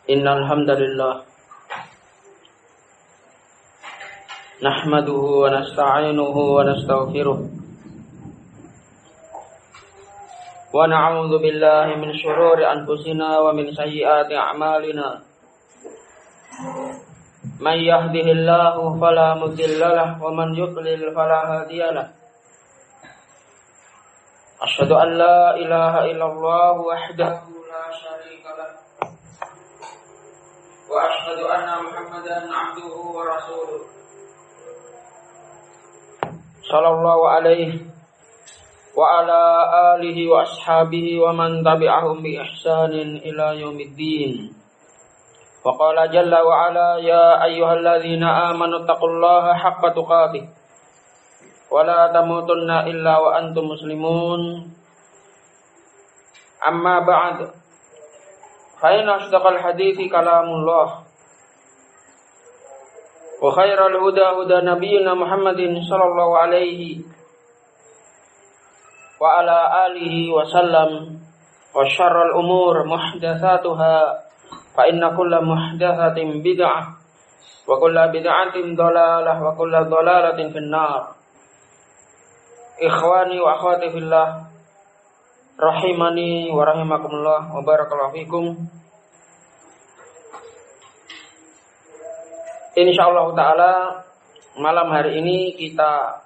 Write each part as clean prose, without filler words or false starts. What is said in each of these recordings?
Innal hamdalillah nahmaduhu wa nasta'inuhu wa nastaghfiruh wa na'udzu billahi min shururi anfusina wa min sayyiati a'malina. Man yahdihillahu fala mudilla lahu wa man yudlil fala hadiya lahu. Asyhadu an la ilaha illallah wahdahu la syarika lahu wa asyhadu anna Muhammadan 'abduhu wa rasuluh. Sallallahu alaihi wa ala alihi wa ashabihi wa man tabi'ahum bi ihsanin ila yaumiddin. Wa qala jalla wa ala ya ayyuhalladzina amanu taqullaha haqqa tuqatih wa la tamutunna illa wa antum muslimun. Amma ba'd. Fa inna asdaqal hadithi kalamullah wa khairal huda huda nabiyyina Muhammadin sallallahu alaihi wa ala alihi wa sallam wa syarrul umur muhdatsatuha fa inna kulla muhdatsatin bid'ah wa kulla bid'atin dhalalah wa kulla dhalalatin finnar. Ikhwani wa akhwati fillah rahimani wa rahimakumullah wa barakallahu fikum. Insyaallah taala malam hari ini kita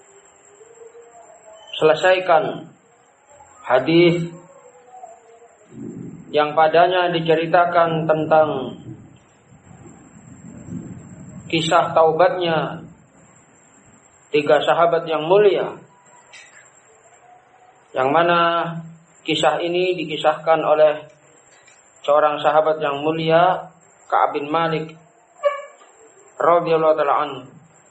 selesaikan hadis yang padanya diceritakan tentang kisah taubatnya 3 sahabat yang mulia, yang mana kisah ini dikisahkan oleh seorang sahabat yang mulia, Ka'ab bin Malik radhiyallahu ta'ala anhu.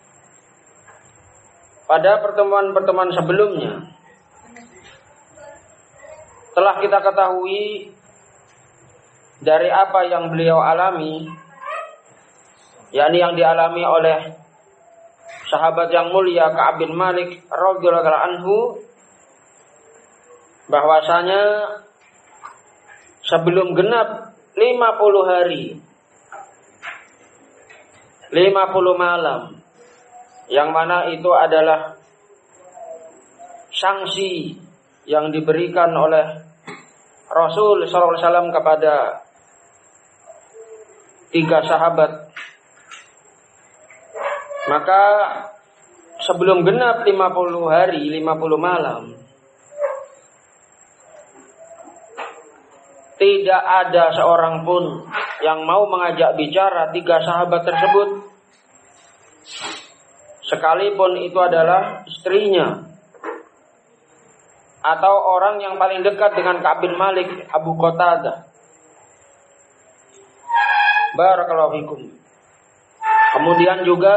Pada pertemuan-pertemuan sebelumnya telah kita ketahui dari apa yang beliau alami, yakni yang dialami oleh sahabat yang mulia Ka'ab bin Malik radhiyallahu ta'ala anhu, bahwasanya sebelum genap 50 hari 50 malam, yang mana itu adalah sanksi yang diberikan oleh Rasul sallallahu alaihi wasallam kepada 3 sahabat. Maka sebelum genap 50 hari 50 malam, tidak ada seorang pun yang mau mengajak bicara 3 sahabat tersebut, sekalipun itu adalah istrinya atau orang yang paling dekat dengan Ka'ab bin Malik, Abu Qatadah. Barakallahu fikum. Kemudian juga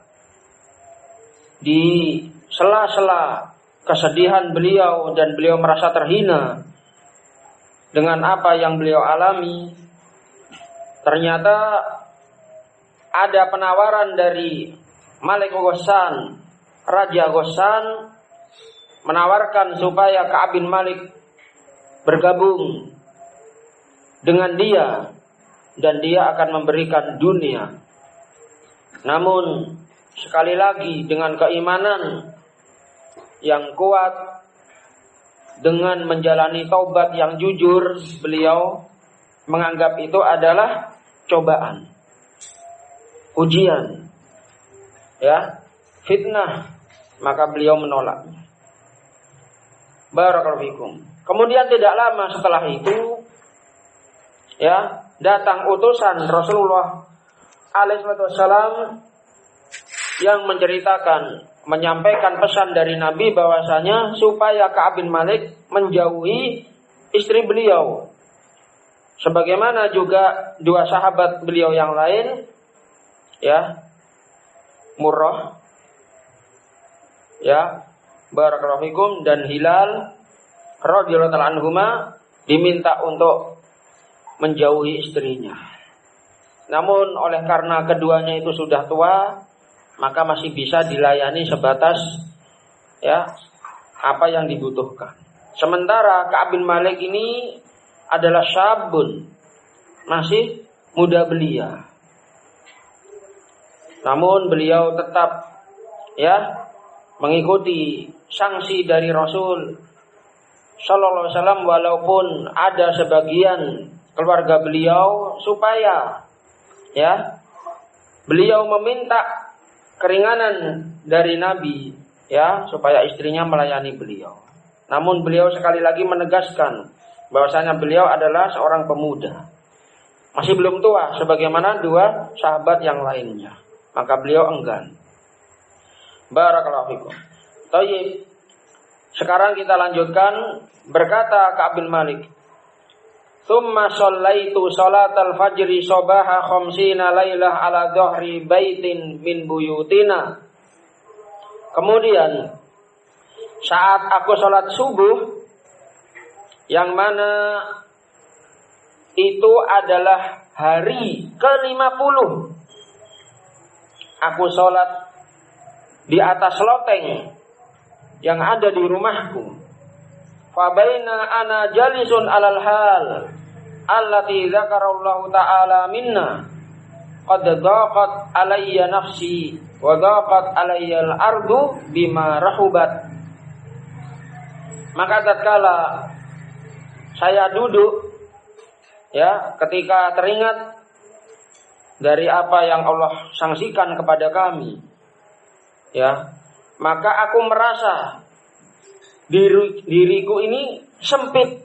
di sela-sela kesedihan beliau dan beliau merasa terhina dengan apa yang beliau alami, ternyata ada penawaran dari Malik Ghassan, Raja Ghassan, menawarkan supaya Ka'ab bin Malik bergabung dengan dia dan dia akan memberikan dunia. Namun sekali lagi dengan keimanan yang kuat, dengan menjalani taubat yang jujur, beliau menganggap itu adalah cobaan, ujian, ya, fitnah, maka beliau menolaknya. Barakallahu fikum. Kemudian tidak lama setelah itu, ya, datang utusan Rasulullah alaihi wasallam yang menyampaikan pesan dari Nabi bahwasanya supaya Ka'ab bin Malik menjauhi istri beliau, sebagaimana juga 2 sahabat beliau yang lain, ya, Murrah, ya, barakallahu fikum, dan Hilal radhiyallahu ta'ala anhuma diminta untuk menjauhi istrinya. Namun oleh karena keduanya itu sudah tua, maka masih bisa dilayani sebatas, ya, apa yang dibutuhkan. Sementara Ka'ab bin Malik ini adalah syabun, masih muda belia. Namun beliau tetap mengikuti sanksi dari Rasul sallallahu alaihi wasallam, walaupun ada sebagian keluarga beliau supaya beliau meminta keringanan dari Nabi supaya istrinya melayani beliau. Namun beliau sekali lagi menegaskan bahwasanya beliau adalah seorang pemuda, masih belum tua sebagaimana dua sahabat yang lainnya. Maka beliau enggan. Barakallahu fikum. Baik. Sekarang kita lanjutkan. Berkata Ka'ab bin Malik, "Tsumma shallaitu shalatal fajri sabaha khamsina lailah ala dhahri baitin min buyutina." Kemudian saat aku sholat subuh, yang mana itu adalah hari ke-50, aku sholat di atas loteng yang ada di rumahku. Fabaina ana jalisun alal hal allati dzakarallahu ta'ala minna qad dhaqat alayya nafsi wa dhaqat alayya al-ardu bima rahubat. Maka tatkala saya duduk ketika teringat dari apa yang Allah sanksikan kepada kami, maka aku merasa diriku ini sempit,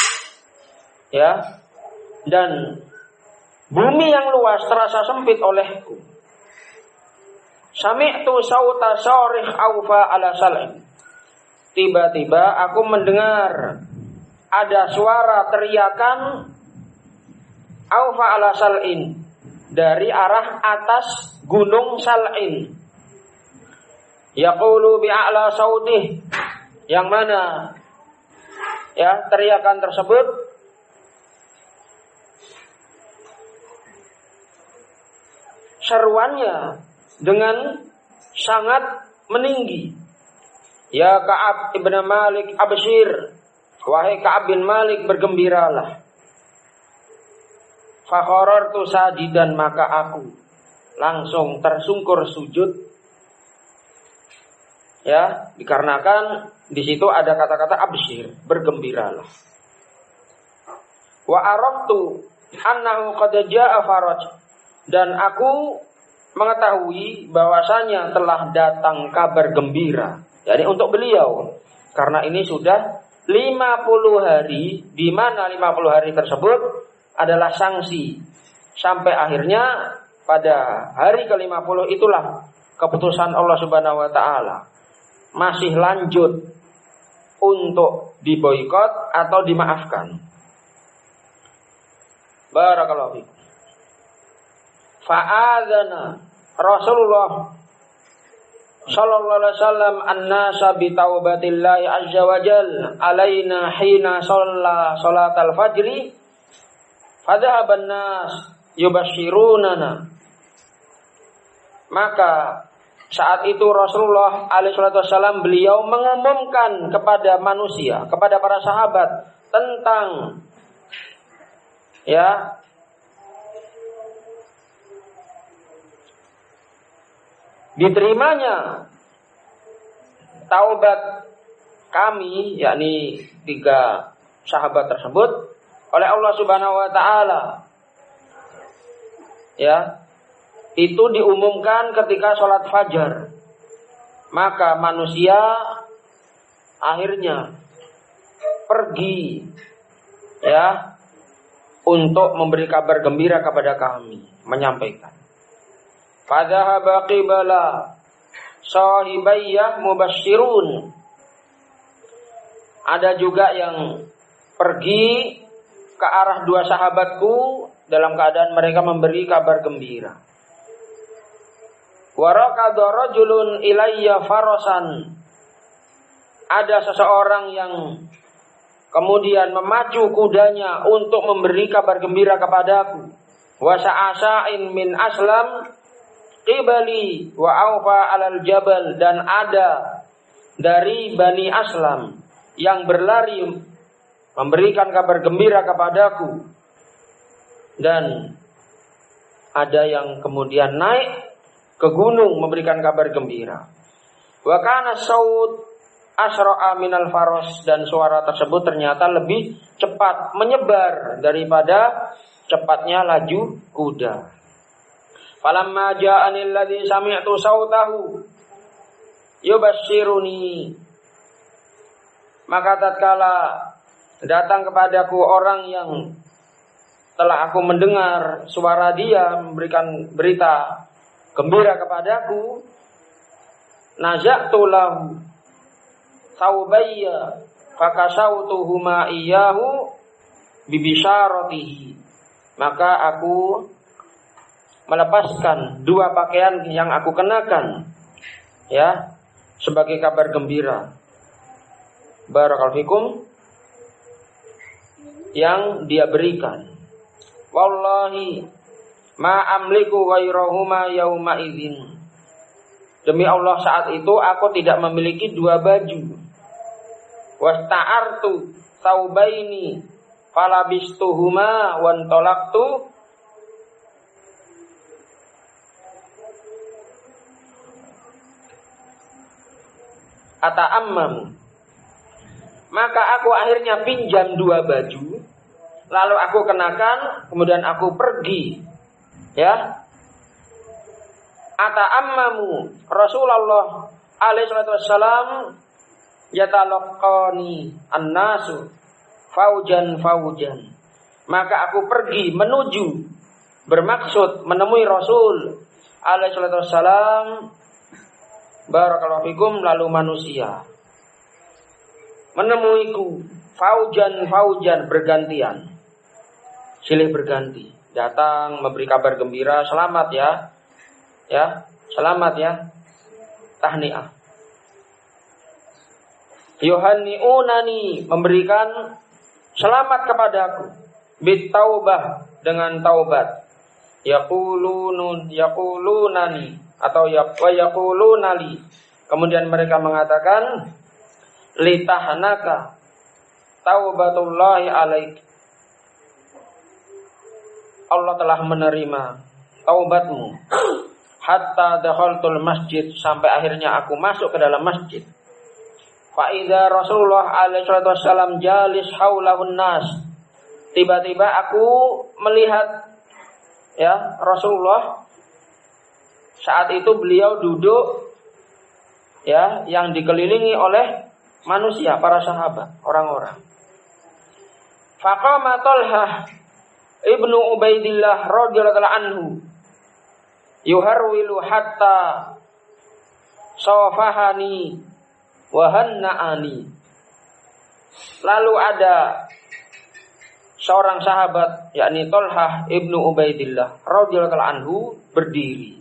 dan bumi yang luas terasa sempit olehku. Sami'tu sauta syarih aufa ala sal'in. Tiba-tiba aku mendengar ada suara teriakan aufa ala sal'in, dari arah atas gunung Sal'in. Yaqulu bi'a'la sautih, yang mana teriakan tersebut seruannya dengan sangat meninggi. Ya Ka'ab ibn Malik abshir, wahai Ka'ab bin Malik, bergembiralah. Fakharartu sajidan, maka aku langsung tersungkur sujud. Dikarenakan di situ ada kata-kata abshir, bergembiralah. Wa araftu annahu qad jaa faraj, dan aku mengetahui bahwasanya telah datang kabar gembira, untuk beliau, karena ini sudah 50 hari, di mana 50 hari tersebut adalah sanksi, sampai akhirnya pada hari ke-50 itulah keputusan Allah Subhanahu wa taala masih lanjut untuk diboikot atau dimaafkan. Barakallahu fiik. Fa'adzana Rasulullah sallallahu alaihi wasallam an-nasa bi taubatillahi azza wa jalla alaina hina shalla salatal fajri. Fadhahaban nas yubashirunana. Maka saat itu Rasulullah alaihi wasallam beliau mengumumkan kepada manusia, kepada para sahabat tentang diterimanya taubat kami, yakni 3 sahabat tersebut, oleh Allah Subhanahu wa taala. Itu diumumkan ketika sholat fajar. Maka manusia akhirnya pergi untuk memberi kabar gembira kepada kami, menyampaikan. Fadhahaba qibala sahibayyah mubasyirun. Ada juga yang pergi ke arah 2 sahabatku dalam keadaan mereka memberi kabar gembira. Warakadha rajulun ilayya farasan. Ada seseorang yang kemudian memacu kudanya untuk memberi kabar gembira kepadaku. Wa sa'asa'in min aslam qibali wa aufa alal jabal, dan ada dari Bani Aslam yang berlari memberikan kabar gembira kepadaku, dan ada yang kemudian naik ke gunung memberikan kabar gembira. Wa kana saut asra'a minal faros, dan suara tersebut ternyata lebih cepat menyebar daripada cepatnya laju kuda. Falamma ja'anil ladzi sami'tu sautahu yubasyiruni, maka tatkala datang kepadaku orang yang telah aku mendengar suara dia memberikan berita gembira kepadaku, naza'tu lahu thawbayya fakasautuhuma iyyahu bibisyaratihi, maka aku melepaskan dua pakaian yang aku kenakan, ya, sebagai kabar gembira. Barakallahu fikum, yang dia berikan. Wallahi ma amliku ghairahuma yauma idzin, demi Allah saat itu aku tidak memiliki dua baju. Wasta'artu thawbaini falabistuhuma wantolaktu, ata'ammam, maka aku akhirnya pinjam dua baju, lalu aku kenakan, kemudian aku pergi, ya. Ata'ammamu Rasulullah alaihi salatu wassalam yatalaqqani annasu faujan, maka aku pergi menuju, bermaksud menemui Rasul alaihi salatu wassalam, barakallahu fikum, lalu manusia menemuiku faujan, bergantian, silih berganti, datang memberi kabar gembira, selamat ya, selamat ya, tahniah. Yuhanni'unani, memberikan selamat kepadaku, bitaubah, dengan taubat. Yaqulunani atau yaqulunali, kemudian mereka mengatakan litahnaka taubatullahi alaik, Allah telah menerima taubatmu. Hatta dakhaltul masjid, sampai akhirnya aku masuk ke dalam masjid. Fa idza Rasulullah alaihi wasallam jalis haulahun nas, tiba-tiba aku melihat, ya, Rasulullah saat itu beliau duduk, ya, yang dikelilingi oleh manusia, para sahabat, orang-orang. Faqama Talhah ibnu Ubaidillah radhiyallahu anhu yuharwilu hatta safahani wa hanna'ani. Lalu ada seorang sahabat, yakni Talhah ibnu Ubaidillah radhiyallahu anhu, berdiri,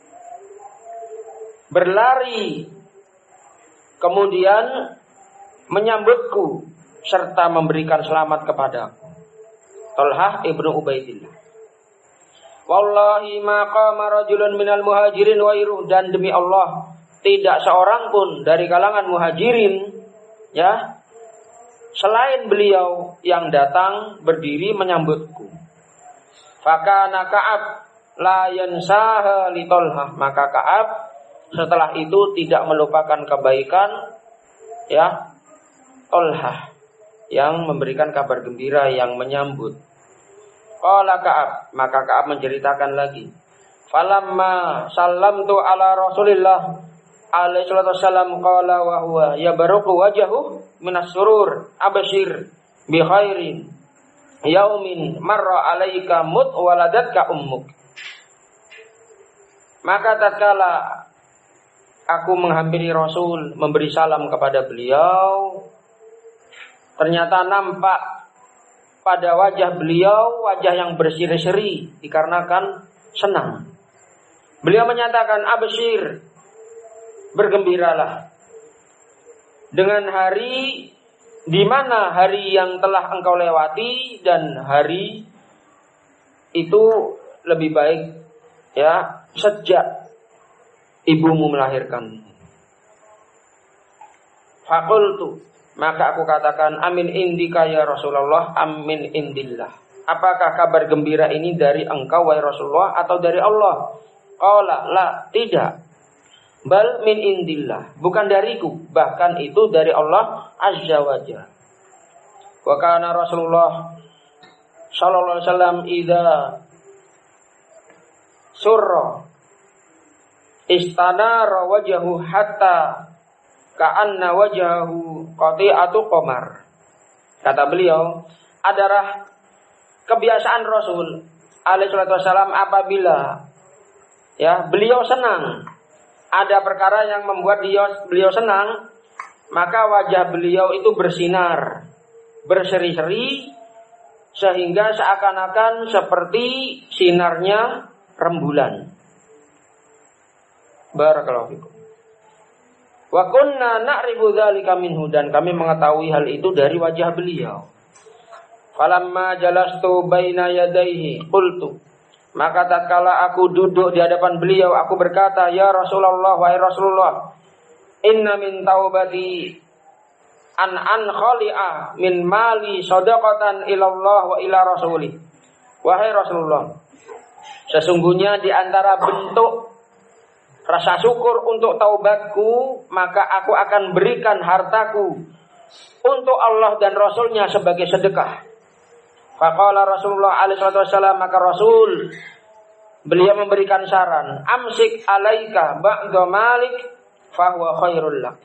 berlari, kemudian menyambutku serta memberikan selamat kepadaku. Talhah ibnu Ubaidillah. Wallahi ma qama rajulun minal muhajirin wairu, dan demi Allah tidak seorang pun dari kalangan muhajirin, ya, selain beliau yang datang berdiri menyambutku. Fakana Ka'ab la yansaha li Talhah, maka Ka'ab setelah itu tidak melupakan kebaikan, ya, Talhah yang memberikan kabar gembira, yang menyambut. Qala Ka'ab, maka Ka'ab menceritakan lagi. Falamma sallamtu ala Rasulillah alaihi salatu wasallam qala wa huwa yabaruqu wajhu minas surur abshir bi khairin yaumin marra alaika mut waladatka ummuk. Maka tatkala aku menghampiri Rasul memberi salam kepada beliau, ternyata nampak pada wajah beliau wajah yang berseri-seri dikarenakan senang. Beliau menyatakan, abshir, bergembiralah dengan hari di mana hari yang telah engkau lewati, dan hari itu lebih baik, ya, sejak ibumu melahirkan. Faqultu, maka aku katakan, amin indika ya Rasulullah, amin indillah. apakah kabar gembira ini dari engkau wahai Rasulullah atau dari Allah? Qala la, tidak. Bal min indillah, bukan dariku, bahkan itu dari Allah azza wa jalla. Wa kana Rasulullah sallallahu alaihi wasallam idza surra istanara wajhahu hatta ka'anna wajhahu qati'atu qamar. Kata beliau, adalah kebiasaan Rasul alaihi wasallam apabila beliau senang, ada perkara yang membuat beliau senang, maka wajah beliau itu bersinar, berseri-seri, sehingga seakan-akan seperti sinarnya rembulan. Barakallahu fikum. Wa kunna na'rifu dzalika minhu, dan kami mengetahui hal itu dari wajah beliau. Falamma jalastu baina yadayhi qultu, maka tatkala aku duduk di hadapan beliau, aku berkata, ya Rasulullah, wahai Rasulullah, inna min taubati an khali'a min mali shadaqatan ilallah wa ila rasulih. Wahai Rasulullah, sesungguhnya di antara bentuk rasa syukur untuk taubatku, maka aku akan berikan hartaku untuk Allah dan Rasulnya sebagai sedekah. Faqala Rasulullah alaihi wasallam, maka Rasul beliau memberikan saran, amsik alaika ba'da malik fahuwa khairul lak.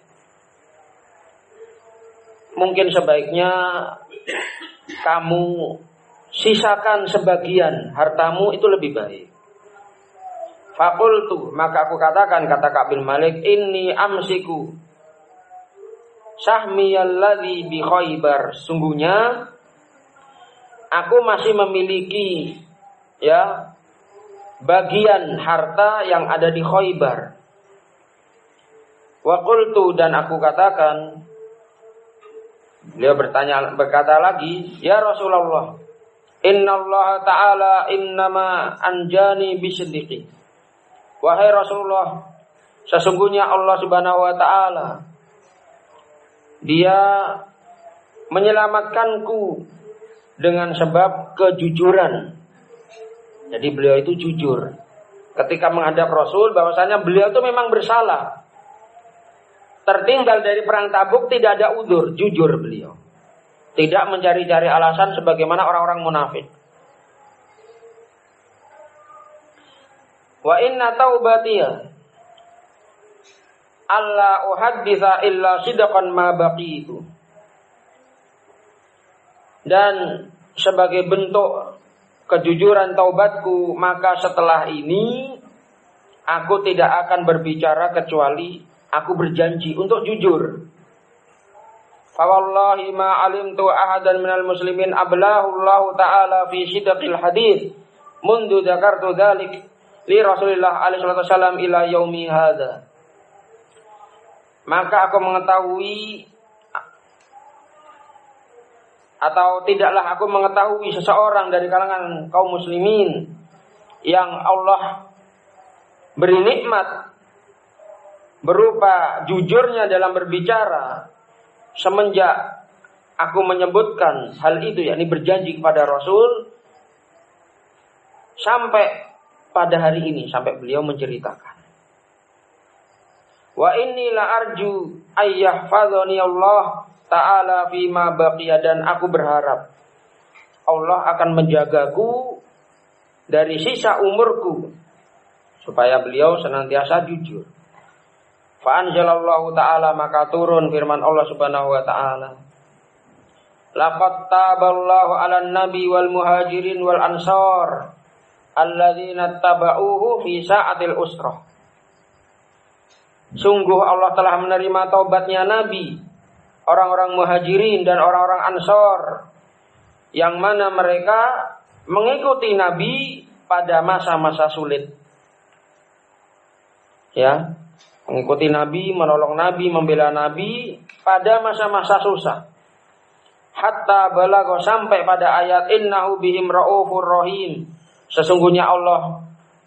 Mungkin sebaiknya kamu sisakan sebagian hartamu, itu lebih baik. Faqultu, maka aku katakan, kata Ka'b bin Malik, inni amsiku sahmiyalladzi bi Khaybar. Sungguhnya aku masih memiliki bagian harta yang ada di Khaybar. Wa qultu, dan aku katakan, beliau berkata lagi, ya Rasulullah, innallaha ta'ala innama anjani bisiddiqi. Wahai Rasulullah, sesungguhnya Allah Subhanahu wa ta'ala, Dia menyelamatkanku dengan sebab kejujuran. Jadi beliau itu jujur ketika menghadap Rasul, bahwasanya beliau itu memang bersalah. Tertinggal dari perang Tabuk, tidak ada udzur, jujur beliau. Tidak mencari-cari alasan sebagaimana orang-orang munafik. Wa inna taubatiyah alla uhadditha illa sidqan ma baqitu. Dan sebagai bentuk kejujuran taubatku, maka setelah ini aku tidak akan berbicara kecuali aku berjanji untuk jujur. Fa wallahi ma alimtu ahadan minal muslimin ablahu Allah taala fi sidqil hadits mundu dzakartu dzalik li Rasulillah alaihi wasallam ila yaumi hadza. Maka aku mengetahui, atau tidaklah aku mengetahui seseorang dari kalangan kaum muslimin yang Allah beri nikmat berupa jujurnya dalam berbicara semenjak aku menyebutkan hal itu, yakni berjanji kepada Rasul, sampai pada hari ini, sampai beliau menceritakan, wa inni la arju ayyahfadhani Allah ta'ala fima baqiya, dan aku berharap Allah akan menjagaku dari sisa umurku supaya beliau senantiasa jujur. Fa anzalallahu ta'ala, maka turun firman Allah Subhanahu wa ta'ala, laqad taballahu 'alan nabi wal muhajirin wal ansar alladzina tabauhu fi sa'atil usrah. Sungguh Allah telah menerima taubatnya Nabi, orang-orang muhajirin dan orang-orang ansor, yang mana mereka mengikuti Nabi pada masa-masa sulit. Mengikuti Nabi, menolong Nabi, membela Nabi pada masa-masa susah. Hatta balagha, sampai pada ayat innahu bihim raufur rahim. Sesungguhnya Allah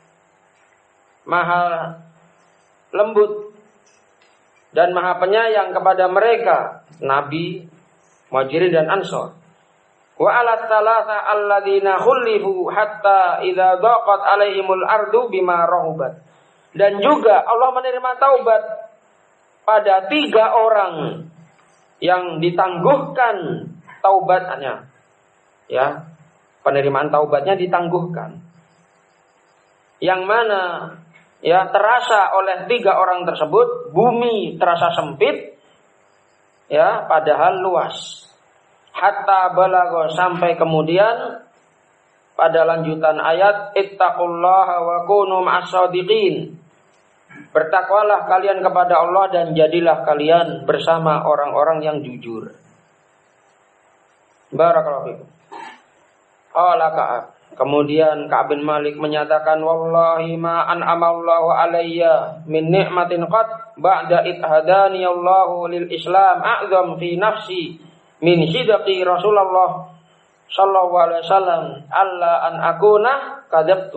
Maha lembut dan Maha penyayang kepada mereka, Nabi, Muhajirin dan Ansor. Wa 'ala tsalatsa alladziina khulifu hatta idza dhaqat 'alaihimul ardu bima rahubat. Dan juga Allah menerima taubat pada 3 orang yang ditangguhkan taubatnya. Ya, penerimaan taubatnya ditangguhkan. Yang mana ya terasa oleh 3 orang tersebut bumi terasa sempit, ya padahal luas. Hatta balagha, sampai kemudian pada lanjutan ayat ittaqullaha wa kunu ma'as-shadiqin. Bertakwalah kalian kepada Allah dan jadilah kalian bersama orang-orang yang jujur. Barakallahu fikum. Qala Ka'ab. Kemudian Ka'ab bin Malik menyatakan, wallahi ma an'amallahu alayya min ni'matin qad ba'da id hadani Allahu lil Islam a'zam fi nafsi min sidqi Rasulullah sallallahu alaihi wasallam alla an akuna kadzabtu.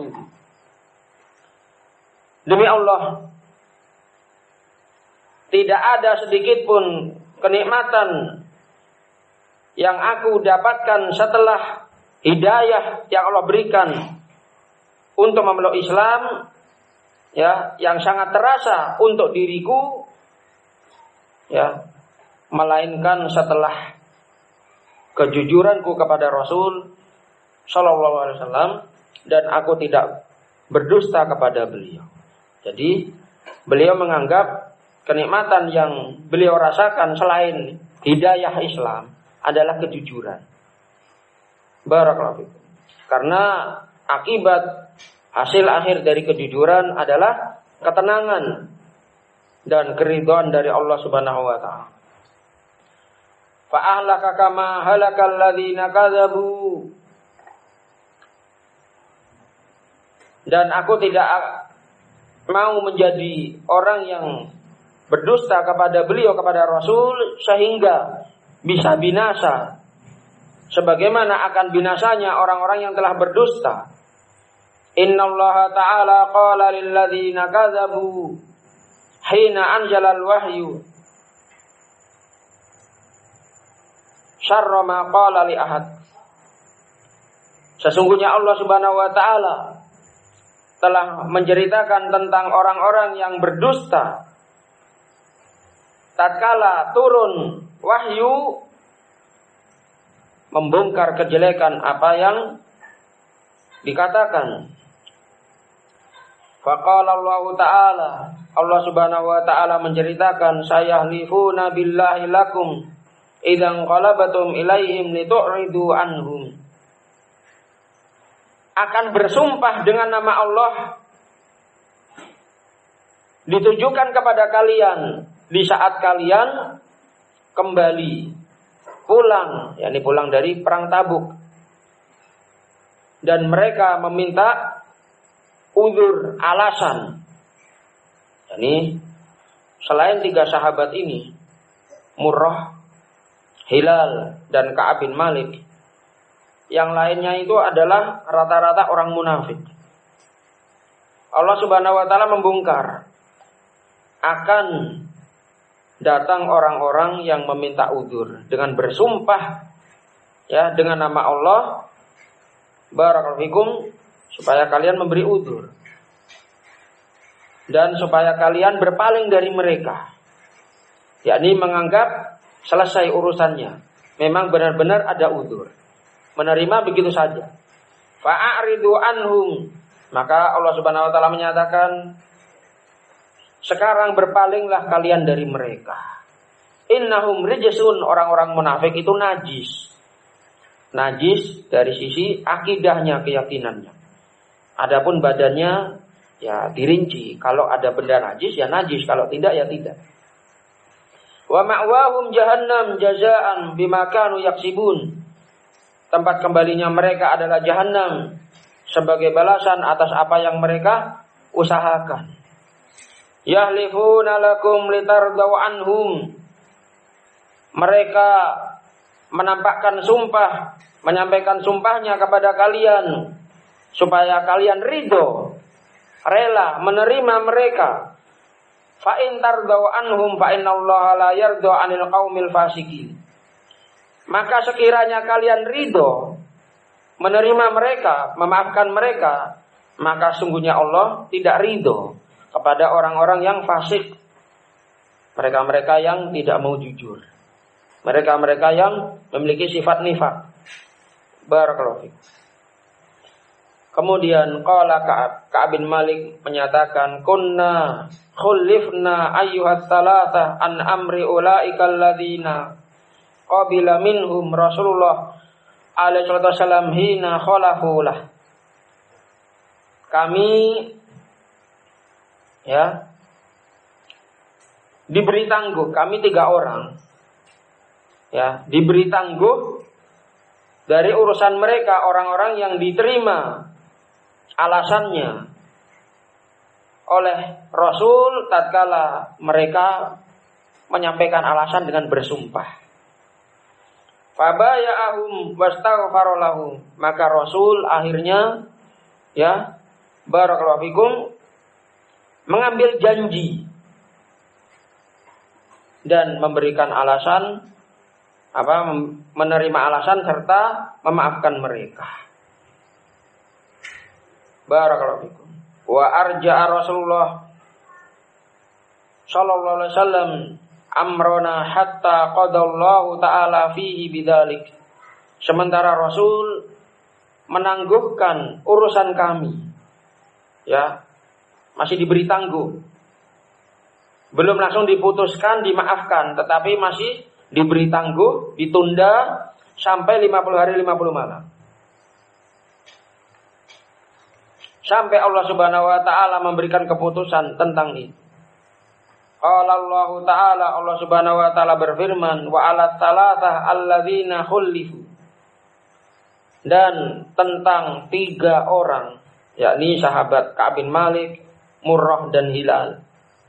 Demi Allah, tidak ada sedikit pun kenikmatan yang aku dapatkan setelah hidayah yang Allah berikan untuk memeluk Islam, ya, yang sangat terasa untuk diriku, ya, melainkan setelah kejujuranku kepada Rasul Sallallahu Alaihi Wasallam, dan aku tidak berdusta kepada beliau. Jadi beliau menganggap kenikmatan yang beliau rasakan selain hidayah Islam adalah kejujuran. Barakallahu fikum. Karena akibat hasil akhir dari kejujuran adalah ketenangan dan keridhaan dari Allah Subhanahu wa taala. Fa ahlaka kama halakal ladzina kadzabu. Dan aku tidak mau menjadi orang yang berdusta kepada beliau, kepada Rasul, sehingga bisa binasa sebagaimana akan binasanya orang-orang yang telah berdusta. Innallaha ta'ala qala lil ladzina kadzabu hina anzalal wahyu syarra ma qala li ahad. Sesungguhnya Allah Subhanahu wa taala telah menceritakan tentang orang-orang yang berdusta tatkala turun wahyu membongkar kejelekan apa yang dikatakan. Faqala Allah Ta'ala, Allah Subhanahu wa taala menceritakan, sayahlifuna billahi lakum idzan qalabatum ilaihim litu'ridu anhum. Akan bersumpah dengan nama Allah ditujukan kepada kalian di saat kalian kembali pulang, yakni pulang dari perang Tabuk, dan mereka meminta uzur, alasan. Yakni selain 3 sahabat ini, Murrah, Hilal, dan Ka'ab bin Malik, yang lainnya itu adalah rata-rata orang munafik. Allah Subhanahu wa taala membongkar akan datang orang-orang yang meminta uzur dengan bersumpah, ya, dengan nama Allah, barakallahu fikum, supaya kalian memberi uzur dan supaya kalian berpaling dari mereka, yakni menganggap selesai urusannya, memang benar-benar ada uzur, menerima begitu saja. Fa'aridu anhum, maka Allah Subhanahu wa taala menyatakan, sekarang berpalinglah kalian dari mereka. Innahum rijsun, orang-orang munafik itu najis. Najis dari sisi akidahnya, keyakinannya. Adapun badannya ya dirinci. Kalau ada benda najis ya najis, kalau tidak ya tidak. Wa ma'wahum jahannam jazaan bima kanu yaksibun. Tempat kembalinya mereka adalah jahannam sebagai balasan atas apa yang mereka usahakan. Yahlifuna lakum litardau anhum. Mereka menampakkan sumpah, menyampaikan sumpahnya kepada kalian supaya kalian ridho, rela menerima mereka. Fa in tardau anhum fa innallaha la yardha 'anil qaumil fasiqin. Maka sekiranya kalian ridho menerima mereka, memaafkan mereka, maka sungguhnya Allah tidak ridho kepada orang-orang yang fasik. Mereka-mereka yang tidak mau jujur. Mereka-mereka yang memiliki sifat nifaq. Barakallahu fiik. Kemudian qala Ka'ab bin Malik menyatakan, kunna khullifna ayyuhat thalatha an amri ulaikal ladzina qabila minhum Rasulullah alaihi wasallam hina khalafulah. Kami diberi tangguh, kami 3 orang diberi tangguh dari urusan mereka, orang-orang yang diterima alasannya oleh Rasul tatkala mereka menyampaikan alasan dengan bersumpah. Fabaya'ahum wastaghfara lahum, maka Rasul akhirnya barakallahu fikum mengambil janji dan memberikan alasan, menerima alasan serta memaafkan mereka. Barakallahu fikum. Wa arja'a Rasulullah sallallahu alaihi wasallam amrona hatta qadallahu ta'ala fihi bidzalik. Sementara Rasul menangguhkan urusan kami. Masih diberi tangguh. Belum langsung diputuskan, dimaafkan, tetapi masih diberi tangguh, ditunda sampai 50 hari 50 malam. Sampai Allah Subhanahu wa taala memberikan keputusan tentang itu. Qala Allah taala, Allah Subhanahu wa taala berfirman, wa 'alat tsalatsah alladzina khulifu. Dan tentang 3 orang, yakni sahabat Ka'ab bin Malik, Murrah dan Hilal.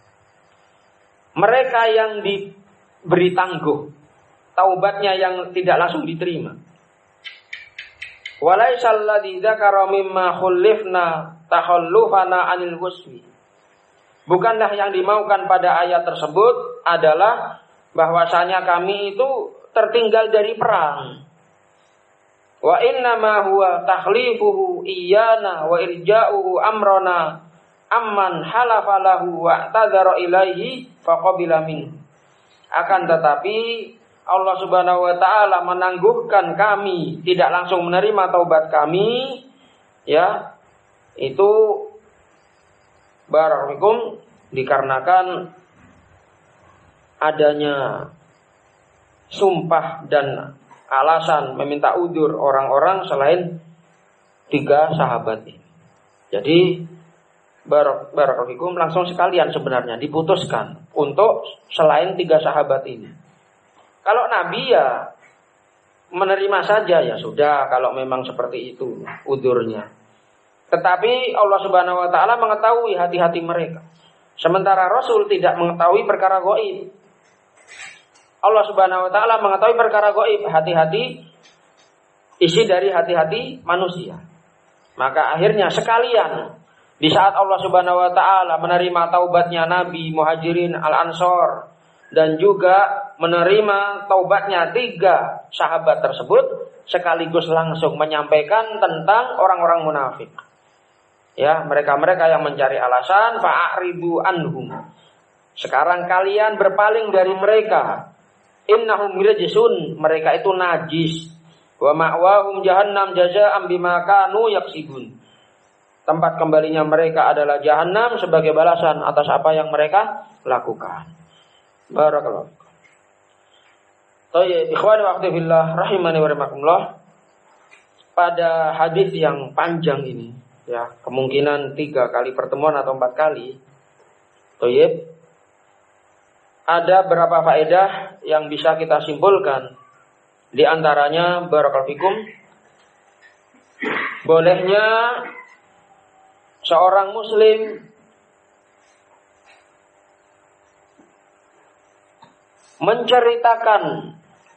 Mereka yang diberi tangguh, taubatnya yang tidak langsung diterima. Walaisal ladzi dzakara mimma khullifna takhallufana 'anil huswi. Bukanlah yang dimaukan pada ayat tersebut adalah bahwasanya kami itu tertinggal dari perang. Wa inna ma huwa takhlifuhu iyyana wa irja'uhu amrana amman halafa lahu wa tadzara ilaihi faqabila minhu. Akan tetapi Allah Subhanahu wa taala menangguhkan kami, tidak langsung menerima taubat kami, itu barakallahu dikarenakan adanya sumpah dan alasan meminta udzur orang-orang selain 3 sahabat ini. Jadi barakallahu langsung sekalian sebenarnya diputuskan untuk selain 3 sahabat ini. Kalau Nabi menerima saja ya sudah, kalau memang seperti itu udzurnya. Tetapi Allah Subhanahu wa taala mengetahui hati-hati mereka. Sementara Rasul tidak mengetahui perkara gaib. Allah Subhanahu wa taala mengetahui perkara gaib, hati-hati, isi dari hati-hati manusia. Maka akhirnya sekalian di saat Allah Subhanahu wa taala menerima taubatnya Nabi, Muhajirin, Al-Ansor, dan juga menerima taubatnya 3 sahabat tersebut, sekaligus langsung menyampaikan tentang orang-orang munafik. Mereka-mereka yang mencari alasan, fa'aridu anhum. Sekarang kalian berpaling dari mereka. Innahum rijsun, mereka itu najis. Wa ma'wahum jahannam jazaa'an bima kanu yaksibun. Tempat kembalinya mereka adalah jahannam sebagai balasan atas apa yang mereka lakukan. Barakallahu. Baik, ikhwani wa akhwati fillah rahimani wa rahimakumullah. Pada hadis yang panjang ini, kemungkinan 3 kali pertemuan atau 4 kali. Baik. Ada berapa faedah yang bisa kita simpulkan? Di antaranya barakallahu fikum, bolehnya seorang muslim menceritakan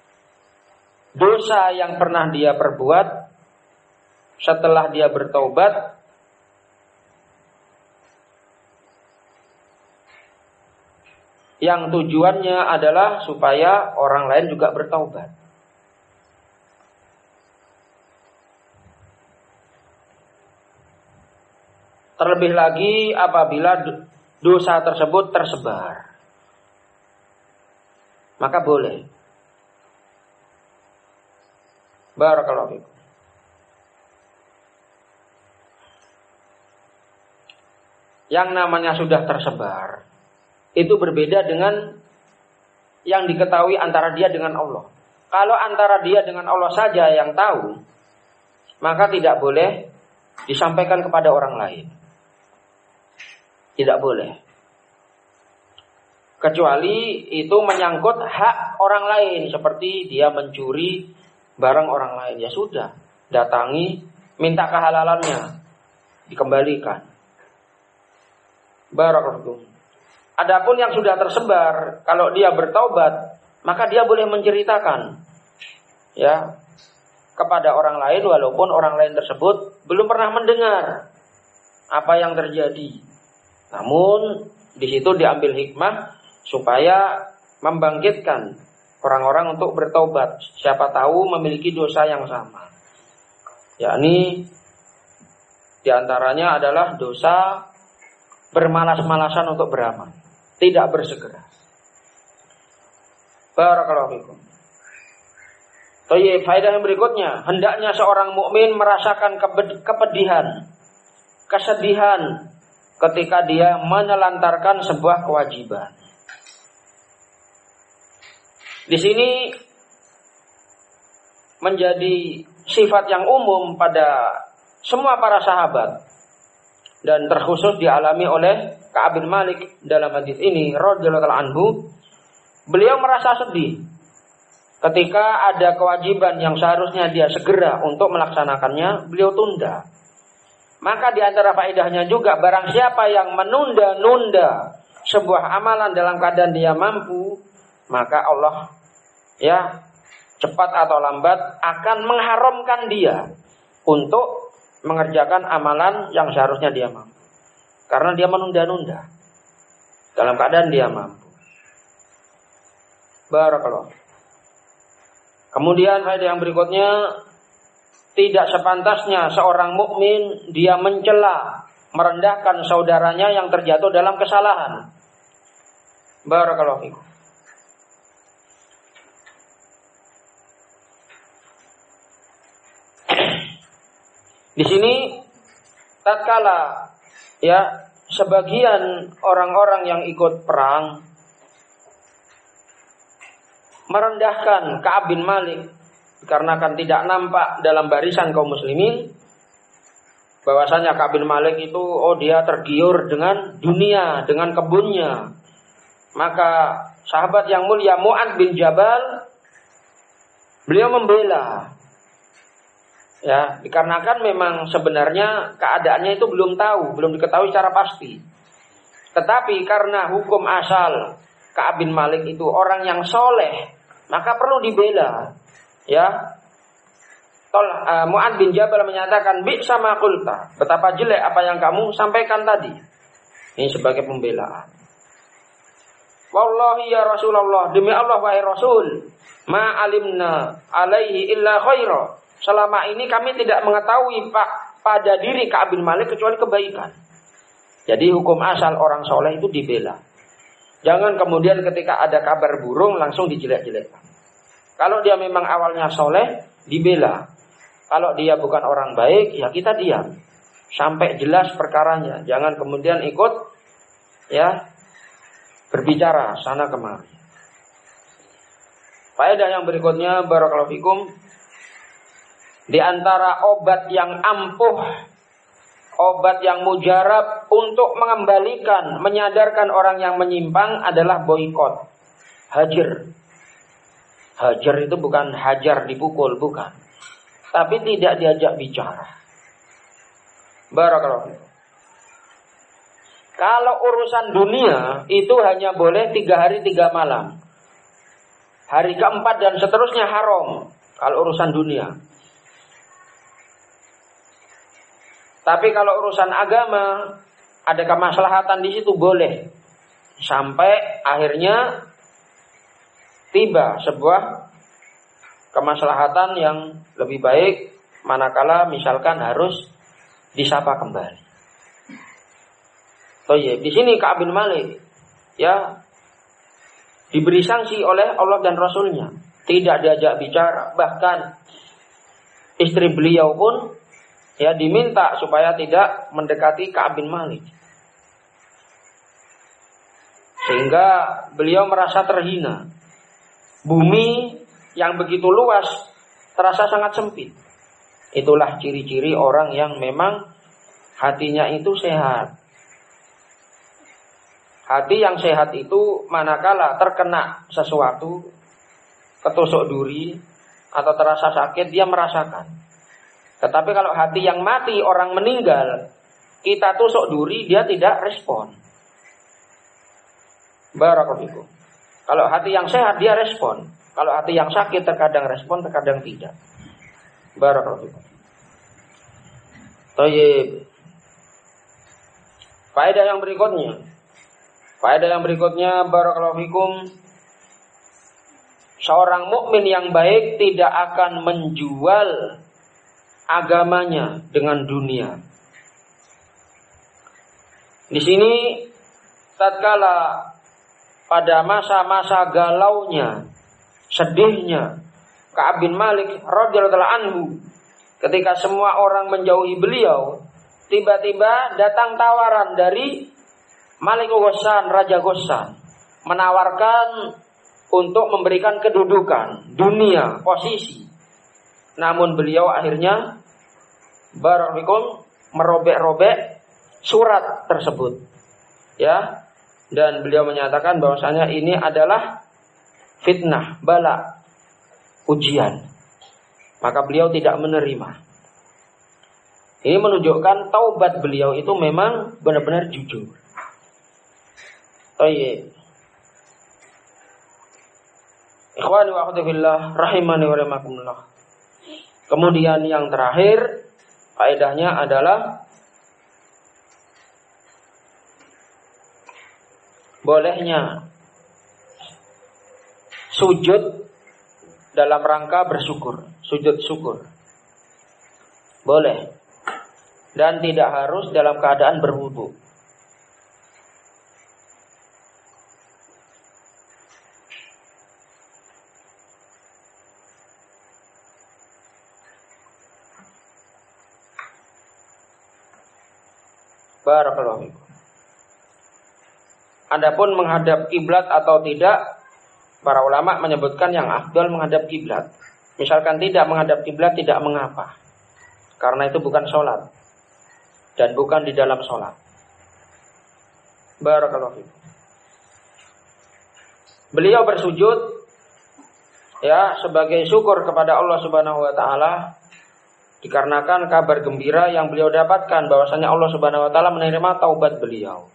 dosa yang pernah dia perbuat setelah dia bertaubat, yang tujuannya adalah supaya orang lain juga bertaubat. Terlebih lagi apabila dosa tersebut tersebar, maka boleh. Barakallahu fikum. Yang namanya sudah tersebar itu berbeda dengan yang diketahui antara dia dengan Allah. Kalau antara dia dengan Allah saja yang tahu, maka tidak boleh disampaikan kepada orang lain. Tidak boleh. Kecuali itu menyangkut hak orang lain, seperti dia mencuri barang orang lain. Ya sudah, datangi, minta kehalalannya, dikembalikan. Barakallahu. Adapun yang sudah tersebar, kalau dia bertaubat, maka dia boleh menceritakan ya kepada orang lain, walaupun orang lain tersebut belum pernah mendengar apa yang terjadi. Namun di situ diambil hikmah supaya membangkitkan orang-orang untuk bertaubat. Siapa tahu memiliki dosa yang sama. Yakni diantaranya adalah dosa bermalas-malasan untuk beramal, tidak bersegera. Barakallahu fikum. Faedah yang berikutnya, hendaknya seorang mukmin merasakan kepedihan, kesedihan ketika dia menelantarkan sebuah kewajiban. Di sini menjadi sifat yang umum pada semua para sahabat dan terkhusus dialami oleh Ka'ab bin Malik dalam hadis ini radhiyallahu anhu. Beliau merasa sedih ketika ada kewajiban yang seharusnya dia segera untuk melaksanakannya, beliau tunda. Maka di antara faedahnya juga, barang siapa yang menunda-nunda sebuah amalan dalam keadaan dia mampu, maka Allah ya cepat atau lambat akan mengharamkan dia untuk mengerjakan amalan yang seharusnya dia mampu. Karena dia menunda-nunda dalam keadaan dia mampu. Barakallahu. Kemudian faedah yang berikutnya, tidak sepantasnya seorang mukmin dia mencela, merendahkan saudaranya yang terjatuh dalam kesalahan. Barakallahu fikum. Di sini tatkala ya sebagian orang-orang yang ikut perang merendahkan Ka'ab bin Malik dikarenakan tidak nampak dalam barisan kaum muslimin, bahwasanya Ka'ab bin Malik itu dia tergiur dengan dunia, dengan kebunnya. Maka sahabat yang mulia Mu'adz bin Jabal, beliau membela. Ya, dikarenakan memang sebenarnya keadaannya itu belum tahu, belum diketahui secara pasti. Tetapi karena hukum asal Ka'ab bin Malik itu orang yang soleh, maka perlu dibela. Ya, Mu'adz bin Jabal menyatakan, bi sama qulta, betapa jelek apa yang kamu sampaikan tadi. Ini sebagai pembelaan. Wallahi ya Rasulullah, demi Allah wahai Rasul, ma alimna alaihi illa khaira. Selama ini kami tidak mengetahui pada diri Ka'ab bin Malik kecuali kebaikan. Jadi hukum asal orang soleh itu dibela. Jangan kemudian ketika ada kabar burung langsung dijelek-jelekkan. Kalau dia memang awalnya soleh, dibela. Kalau dia bukan orang baik, ya kita diam sampai jelas perkaranya. Jangan kemudian ikut ya berbicara sana kemari. Faedah yang berikutnya, barakallahu fikum, di antara obat yang ampuh, obat yang mujarab untuk mengembalikan, menyadarkan orang yang menyimpang adalah boikot, hajar. Hajar itu bukan hajar dipukul, bukan. Tapi tidak diajak bicara. Barakallahu. Kalau urusan dunia itu hanya boleh 3 hari 3 malam. Hari keempat dan seterusnya haram kalau urusan dunia. Tapi kalau urusan agama ada kemaslahatan di situ boleh. Sampai akhirnya tiba sebuah kemaslahatan yang lebih baik manakala misalkan harus disapa kembali. Thayyib. Di sini Ka'ab bin Malik ya diberi sanksi oleh Allah dan Rasulnya, tidak diajak bicara, bahkan istri beliau pun ya diminta supaya tidak mendekati Ka'ab bin Malik. Sehingga beliau merasa terhina. Bumi yang begitu luas terasa sangat sempit. Itulah ciri-ciri orang yang memang hatinya itu sehat. Hati yang sehat itu manakala terkena sesuatu, ketusuk duri atau terasa sakit, dia merasakan. Tetapi kalau hati yang mati, orang meninggal, kita tusuk duri, dia tidak respon. Barakallahu. Kalau hati yang sehat, dia respon. Kalau hati yang sakit, terkadang respon, terkadang tidak. Barakallahu. Thayyib. Faedah yang berikutnya. Barakallahu fikum. Seorang mukmin yang baik tidak akan menjual agamanya dengan dunia. Di sini tatkala pada masa-masa galaunya, sedihnya Ka'ab bin Malik radhiyallahu anhu, ketika semua orang menjauhi beliau, tiba-tiba datang tawaran dari Malik Ghassan, Raja Ghassan, menawarkan untuk memberikan kedudukan, dunia, posisi. Namun beliau akhirnya barakallahu merobek-robek surat tersebut. Ya. Dan beliau menyatakan bahwasanya ini adalah fitnah, bala, ujian. Maka beliau tidak menerima. Ini menunjukkan taubat beliau itu memang benar-benar jujur. Baik. Ikhwani wa akhwati fillah rahimani wa rahimakumullah. Kemudian yang terakhir faedahnya adalah bolehnya sujud dalam rangka bersyukur, sujud syukur. Boleh. Dan tidak harus dalam keadaan berwudu. Barakallahu fikum. Adapun menghadap kiblat atau tidak, para ulama menyebutkan yang afdal menghadap kiblat. Misalkan tidak menghadap kiblat tidak mengapa, karena itu bukan sholat dan bukan di dalam sholat. Barakallahu fikum. Beliau bersujud ya sebagai syukur kepada Allah Subhanahu wa taala, dikarenakan kabar gembira yang beliau dapatkan bahwasanya Allah Subhanahu wa taala menerima taubat beliau.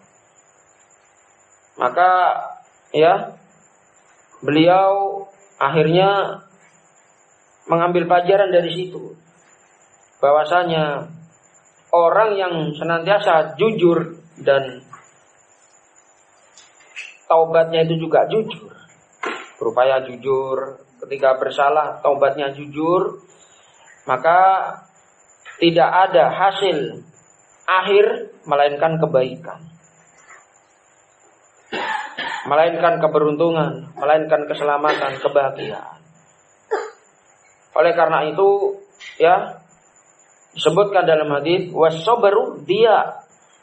Maka ya beliau akhirnya mengambil pelajaran dari situ, bahwasanya orang yang senantiasa jujur dan taubatnya itu juga jujur, berupaya jujur ketika bersalah, taubatnya jujur, maka tidak ada hasil akhir melainkan kebaikan, melainkan keberuntungan, melainkan keselamatan, kebahagiaan. Oleh karena itu ya disebutkan dalam hadis was-sabru dia,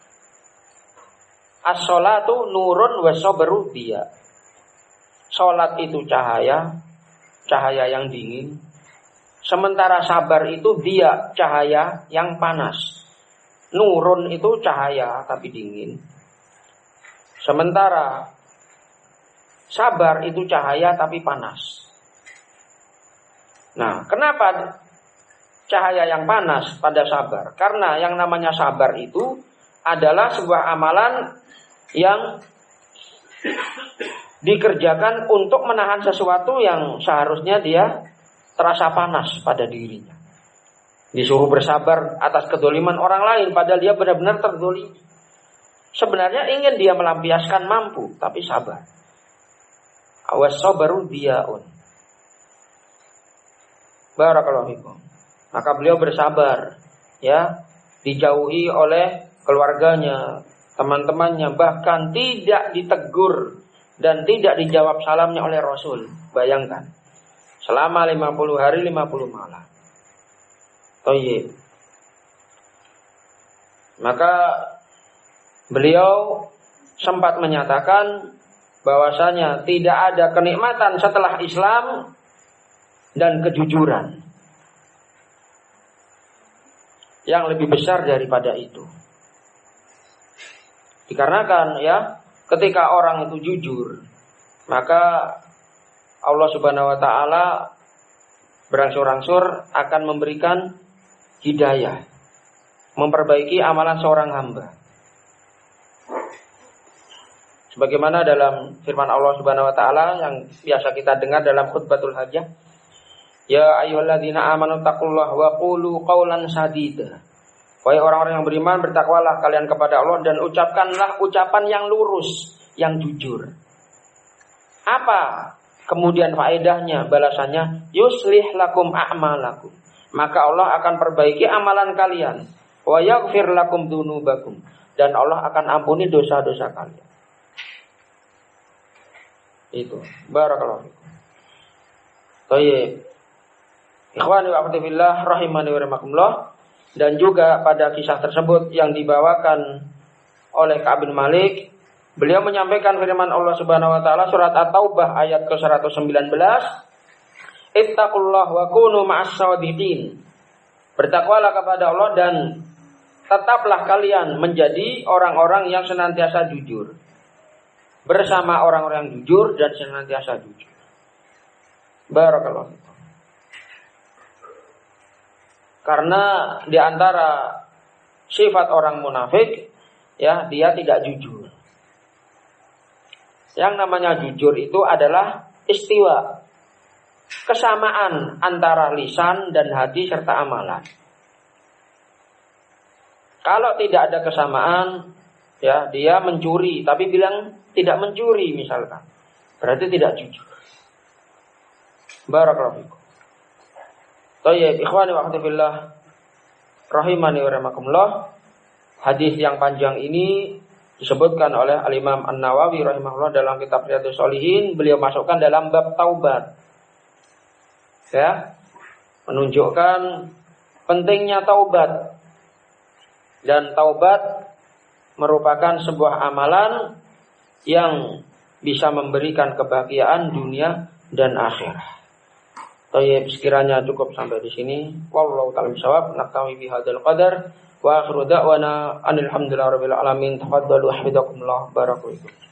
as-sholatu nurun was-sabru dia. Salat itu cahaya, cahaya yang dingin. Sementara sabar itu dia, cahaya yang panas. Nurun itu cahaya tapi dingin. Sementara sabar itu cahaya tapi panas. Nah, kenapa cahaya yang panas pada sabar? Karena yang namanya sabar itu adalah sebuah amalan yang dikerjakan untuk menahan sesuatu yang seharusnya dia terasa panas pada dirinya. Disuruh bersabar atas kedoliman orang lain padahal dia benar-benar terdolimi. Sebenarnya ingin dia melampiaskan mampu, tapi sabar. Awas sabaru diaun. Barakallahu fikum. Maka beliau bersabar, ya, dijauhi oleh keluarganya, teman-temannya, bahkan tidak ditegur dan tidak dijawab salamnya oleh Rasul. Bayangkan, selama 50 hari 50 malam. Thayyib. Maka beliau sempat menyatakan bahwasanya tidak ada kenikmatan setelah Islam dan kejujuran yang lebih besar daripada itu. Dikarenakan ya, ketika orang itu jujur, maka Allah Subhanahu wa taala berangsur-angsur akan memberikan hidayah, memperbaiki amalan seorang hamba. Sebagaimana dalam firman Allah Subhanahu wa taala yang biasa kita dengar dalam khutbatul hajah, ya ayyuhalladzina amanu taqullaha wa qulu qaulan sadida. Wahai orang-orang yang beriman, bertakwalah kalian kepada Allah dan ucapkanlah ucapan yang lurus, yang jujur. Apa kemudian faedahnya, balasannya? Yuslih lakum a'malakum. Maka Allah akan perbaiki amalan kalian. Wa yaghfir lakum dzunubakum. Dan Allah akan ampuni dosa-dosa kalian. Itu. Barakallahu fikum. Thayyib. Ikhwani wa akhwati fillah rahimani wa rahimakumullah. Dan juga pada kisah tersebut yang dibawakan oleh Ka'ab bin Malik, beliau menyampaikan firman Allah Subhanahu wa taala surat At-Taubah ayat ke-119, Ittaqullah wa kunu ma'as shadiqin. Bertakwalah kepada Allah dan tetaplah kalian menjadi orang-orang yang senantiasa jujur. Bersama orang-orang yang jujur dan senantiasa jujur. Barakallahu. Karena di antara sifat orang munafik, ya, dia tidak jujur. Yang namanya jujur itu adalah istiwa, kesamaan antara lisan dan hati serta amalan. Kalau tidak ada kesamaan, ya, dia mencuri tapi bilang tidak mencuri misalkan, berarti tidak jujur. Barakallahu fikum. Thayyib, ikhwani wa akhwati fillah rahimani wa rahimakumullah. Hadis yang panjang ini disebutkan oleh Al-Imam An-Nawawi rahimahullah dalam kitab Riyadhus Shalihin. Beliau masukkan dalam bab taubat. Ya, menunjukkan pentingnya taubat. Dan taubat merupakan sebuah amalan yang bisa memberikan kebahagiaan dunia dan akhirat. Tayyib, sekiranya cukup sampai di sini. Wallahu ta'ala bishawab. Naktawi bihadzal qadar. Wa akhiru da'wana anil hamdulillahi rabbil alamin. Tafaddalu hafizakumullah. Barakallahu.